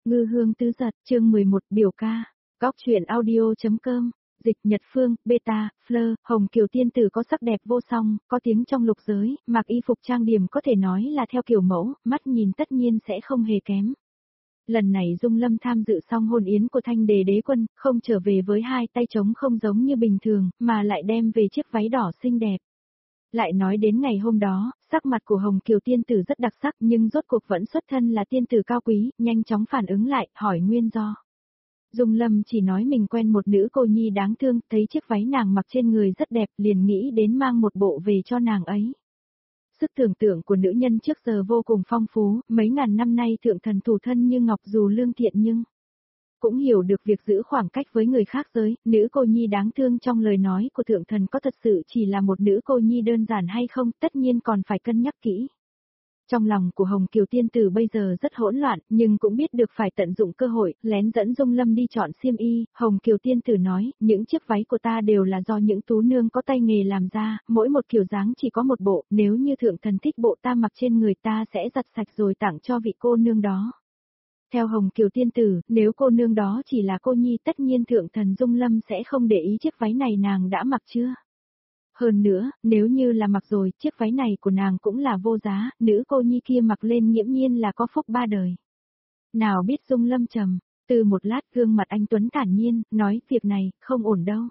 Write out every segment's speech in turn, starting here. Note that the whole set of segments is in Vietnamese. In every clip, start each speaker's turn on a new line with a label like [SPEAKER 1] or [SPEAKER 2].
[SPEAKER 1] Ngư hương tứ giật, chương 11, biểu ca. Góc truyện audio.com. Dịch Nhật Phương, Beta, Fleur, Hồng Kiều tiên tử có sắc đẹp vô song, có tiếng trong lục giới, mặc y phục trang điểm có thể nói là theo kiểu mẫu, mắt nhìn tất nhiên sẽ không hề kém. Lần này Dung Lâm tham dự xong hôn yến của Thanh Đề đế quân, không trở về với hai tay trống không giống như bình thường, mà lại đem về chiếc váy đỏ xinh đẹp. Lại nói đến ngày hôm đó, sắc mặt của Hồng Kiều tiên tử rất đặc sắc nhưng rốt cuộc vẫn xuất thân là tiên tử cao quý, nhanh chóng phản ứng lại, hỏi nguyên do. Dung Lâm chỉ nói mình quen một nữ cô nhi đáng thương, thấy chiếc váy nàng mặc trên người rất đẹp, liền nghĩ đến mang một bộ về cho nàng ấy. Sức tưởng tượng của nữ nhân trước giờ vô cùng phong phú, mấy ngàn năm nay thượng thần thủ thân như ngọc dù lương thiện nhưng cũng hiểu được việc giữ khoảng cách với người khác giới, nữ cô nhi đáng thương trong lời nói của thượng thần có thật sự chỉ là một nữ cô nhi đơn giản hay không, tất nhiên còn phải cân nhắc kỹ. Trong lòng của Hồng Kiều tiên tử bây giờ rất hỗn loạn, nhưng cũng biết được phải tận dụng cơ hội, lén dẫn Dung Lâm đi chọn xiêm y, Hồng Kiều tiên tử nói, những chiếc váy của ta đều là do những tú nương có tay nghề làm ra, mỗi một kiểu dáng chỉ có một bộ, nếu như thượng thần thích bộ ta mặc trên người ta sẽ giặt sạch rồi tặng cho vị cô nương đó. Theo Hồng Kiều tiên tử, nếu cô nương đó chỉ là cô nhi tất nhiên thượng thần Dung Lâm sẽ không để ý chiếc váy này nàng đã mặc chưa. Hơn nữa, nếu như là mặc rồi, chiếc váy này của nàng cũng là vô giá, nữ cô nhi kia mặc lên nghiễm nhiên là có phúc ba đời. Nào biết Dung Lâm trầm, từ một lát gương mặt anh Tuấn thản nhiên, nói việc này, không ổn đâu.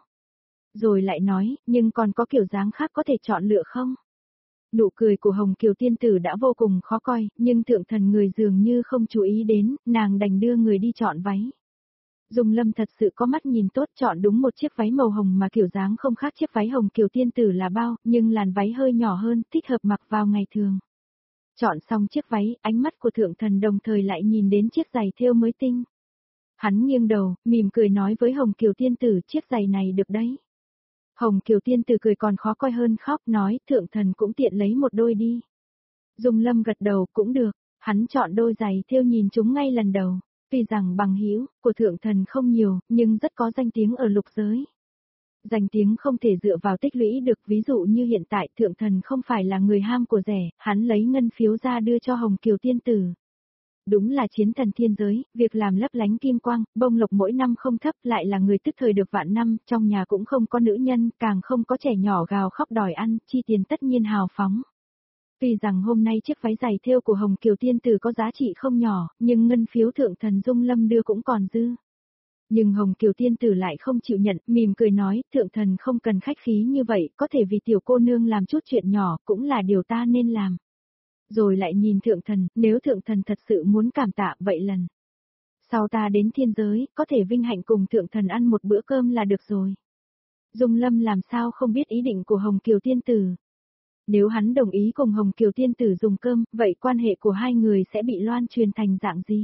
[SPEAKER 1] Rồi lại nói, nhưng còn có kiểu dáng khác có thể chọn lựa không? Nụ cười của Hồng Kiều tiên tử đã vô cùng khó coi, nhưng thượng thần người dường như không chú ý đến, nàng đành đưa người đi chọn váy. Dung Lâm thật sự có mắt nhìn tốt chọn đúng một chiếc váy màu hồng mà kiểu dáng không khác chiếc váy Hồng Kiều tiên tử là bao, nhưng làn váy hơi nhỏ hơn, thích hợp mặc vào ngày thường. Chọn xong chiếc váy, ánh mắt của thượng thần đồng thời lại nhìn đến chiếc giày thêu mới tinh. Hắn nghiêng đầu, mỉm cười nói với Hồng Kiều tiên tử chiếc giày này được đấy. Hồng Kiều tiên tử cười còn khó coi hơn khóc nói thượng thần cũng tiện lấy một đôi đi. Dung Lâm gật đầu cũng được, hắn chọn đôi giày thêu nhìn chúng ngay lần đầu. Tuy rằng bằng hữu của thượng thần không nhiều, nhưng rất có danh tiếng ở lục giới. Danh tiếng không thể dựa vào tích lũy được, ví dụ như hiện tại thượng thần không phải là người ham của rẻ, hắn lấy ngân phiếu ra đưa cho Hồng Kiều tiên tử. Đúng là chiến thần thiên giới, việc làm lấp lánh kim quang, bông lộc mỗi năm không thấp, lại là người tức thời được vạn năm, trong nhà cũng không có nữ nhân, càng không có trẻ nhỏ gào khóc đòi ăn, chi tiền tất nhiên hào phóng. Tuy rằng hôm nay chiếc váy giày thêu của Hồng Kiều tiên tử có giá trị không nhỏ, nhưng ngân phiếu thượng thần Dung Lâm đưa cũng còn dư. Nhưng Hồng Kiều tiên tử lại không chịu nhận, mỉm cười nói, thượng thần không cần khách khí như vậy, có thể vì tiểu cô nương làm chút chuyện nhỏ, cũng là điều ta nên làm. Rồi lại nhìn thượng thần, nếu thượng thần thật sự muốn cảm tạ vậy lần sau ta đến thiên giới, có thể vinh hạnh cùng thượng thần ăn một bữa cơm là được rồi. Dung Lâm làm sao không biết ý định của Hồng Kiều tiên tử. Nếu hắn đồng ý cùng Hồng Kiều tiên tử dùng cơm, vậy quan hệ của hai người sẽ bị loan truyền thành dạng gì?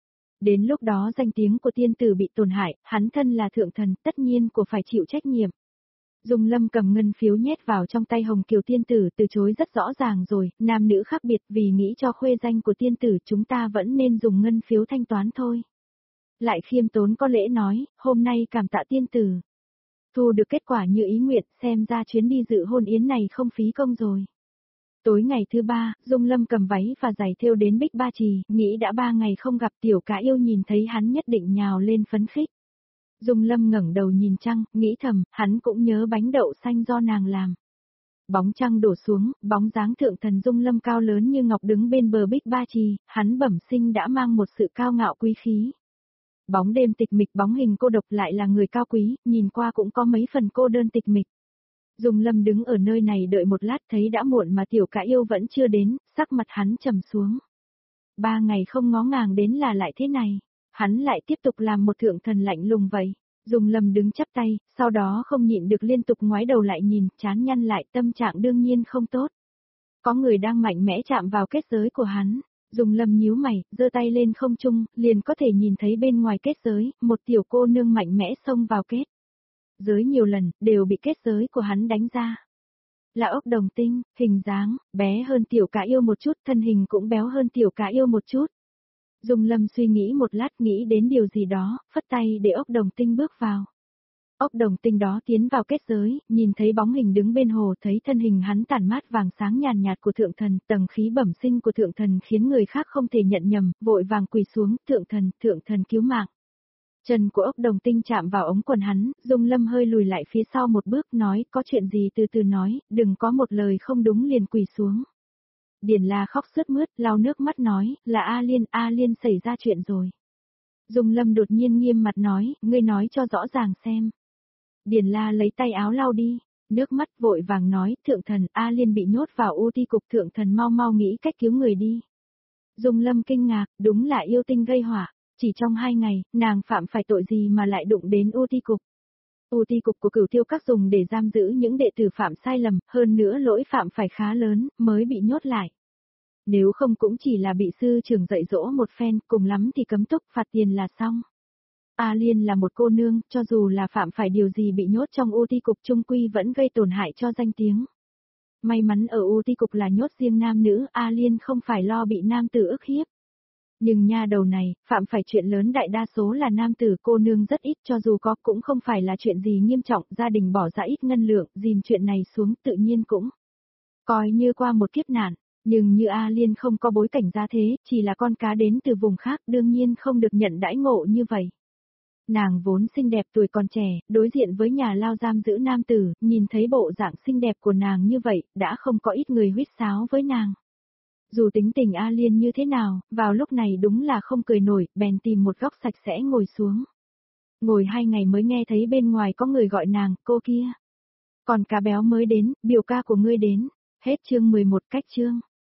[SPEAKER 1] Đến lúc đó danh tiếng của tiên tử bị tổn hại, hắn thân là thượng thần, tất nhiên của phải chịu trách nhiệm. Dung Lâm cầm ngân phiếu nhét vào trong tay Hồng Kiều tiên tử, từ chối rất rõ ràng rồi, nam nữ khác biệt, vì nghĩ cho khuê danh của tiên tử chúng ta vẫn nên dùng ngân phiếu thanh toán thôi. Lại khiêm tốn có lễ nói, hôm nay cảm tạ tiên tử. Thu được kết quả như ý nguyện, xem ra chuyến đi dự hôn yến này không phí công rồi. Tối ngày thứ ba, Dung Lâm cầm váy và giày thêu đến Bích Ba Trì, nghĩ đã 3 ngày không gặp tiểu cá yêu nhìn thấy hắn nhất định nhào lên phấn khích. Dung Lâm ngẩng đầu nhìn trăng, nghĩ thầm, hắn cũng nhớ bánh đậu xanh do nàng làm. Bóng trăng đổ xuống, bóng dáng thượng thần Dung Lâm cao lớn như ngọc đứng bên bờ Bích Ba Trì, hắn bẩm sinh đã mang một sự cao ngạo quý khí. Bóng đêm tịch mịch, bóng hình cô độc lại là người cao quý, nhìn qua cũng có mấy phần cô đơn tịch mịch. Dung Lâm đứng ở nơi này đợi một lát thấy đã muộn mà tiểu cả yêu vẫn chưa đến, sắc mặt hắn trầm xuống. 3 ngày không ngó ngàng đến là lại thế này, hắn lại tiếp tục làm một thượng thần lạnh lùng vậy. Dung Lâm đứng chắp tay, sau đó không nhịn được liên tục ngoái đầu lại nhìn, chán nhăn lại, tâm trạng đương nhiên không tốt. Có người đang mạnh mẽ chạm vào kết giới của hắn. Dung Lâm nhíu mày, giơ tay lên không trung, liền có thể nhìn thấy bên ngoài kết giới, một tiểu cô nương mạnh mẽ xông vào kết giới nhiều lần, đều bị kết giới của hắn đánh ra. Là ốc đồng tinh, hình dáng, bé hơn tiểu cá yêu một chút, thân hình cũng béo hơn tiểu cá yêu một chút. Dung Lâm suy nghĩ một lát nghĩ đến điều gì đó, phất tay để ốc đồng tinh bước vào. Ốc đồng tinh đó tiến vào kết giới, nhìn thấy bóng hình đứng bên hồ, thấy thân hình hắn tản mát vàng sáng nhàn nhạt của thượng thần, tầng khí bẩm sinh của thượng thần khiến người khác không thể nhận nhầm, vội vàng quỳ xuống, thượng thần cứu mạng. Chân của ốc đồng tinh chạm vào ống quần hắn, Dung Lâm hơi lùi lại phía sau một bước, nói, có chuyện gì từ từ nói, đừng có một lời không đúng liền quỳ xuống. Điền La khóc sướt mướt, lau nước mắt nói, là A Liên xảy ra chuyện rồi. Dung Lâm đột nhiên nghiêm mặt nói, ngươi nói cho rõ ràng xem. Điền La lấy tay áo lau đi, nước mắt vội vàng nói, thượng thần, A Liên bị nhốt vào u ti cục, thượng thần mau mau nghĩ cách cứu người đi. Dung Lâm kinh ngạc, đúng là yêu tinh gây họa, chỉ trong 2 ngày, nàng phạm phải tội gì mà lại đụng đến u ti cục. U ti cục của Cửu Tiêu Các dùng để giam giữ những đệ tử phạm sai lầm, hơn nữa lỗi phạm phải khá lớn, mới bị nhốt lại. Nếu không cũng chỉ là bị sư trưởng dạy dỗ một phen, cùng lắm thì cấm túc phạt tiền là xong. A Liên là một cô nương, cho dù là phạm phải điều gì bị nhốt trong U Ti cục trung quy vẫn gây tổn hại cho danh tiếng. May mắn ở U Ti cục là nhốt riêng nam nữ, A Liên không phải lo bị nam tử ức hiếp. Nhưng nha đầu này, phạm phải chuyện lớn đại đa số là nam tử, cô nương rất ít, cho dù có cũng không phải là chuyện gì nghiêm trọng, gia đình bỏ ra ít ngân lượng, dìm chuyện này xuống tự nhiên cũng coi như qua một kiếp nạn. Nhưng như A Liên không có bối cảnh gia thế, chỉ là con cá đến từ vùng khác, đương nhiên không được nhận đãi ngộ như vậy. Nàng vốn xinh đẹp tuổi còn trẻ, đối diện với nhà lao giam giữ nam tử, nhìn thấy bộ dạng xinh đẹp của nàng như vậy, đã không có ít người huýt sáo với nàng. Dù tính tình A Liên như thế nào, vào lúc này đúng là không cười nổi, bèn tìm một góc sạch sẽ ngồi xuống. Ngồi 2 ngày mới nghe thấy bên ngoài có người gọi nàng, cô kia. Còn cá béo mới đến, biểu ca của ngươi đến. Hết chương 11 cách chương.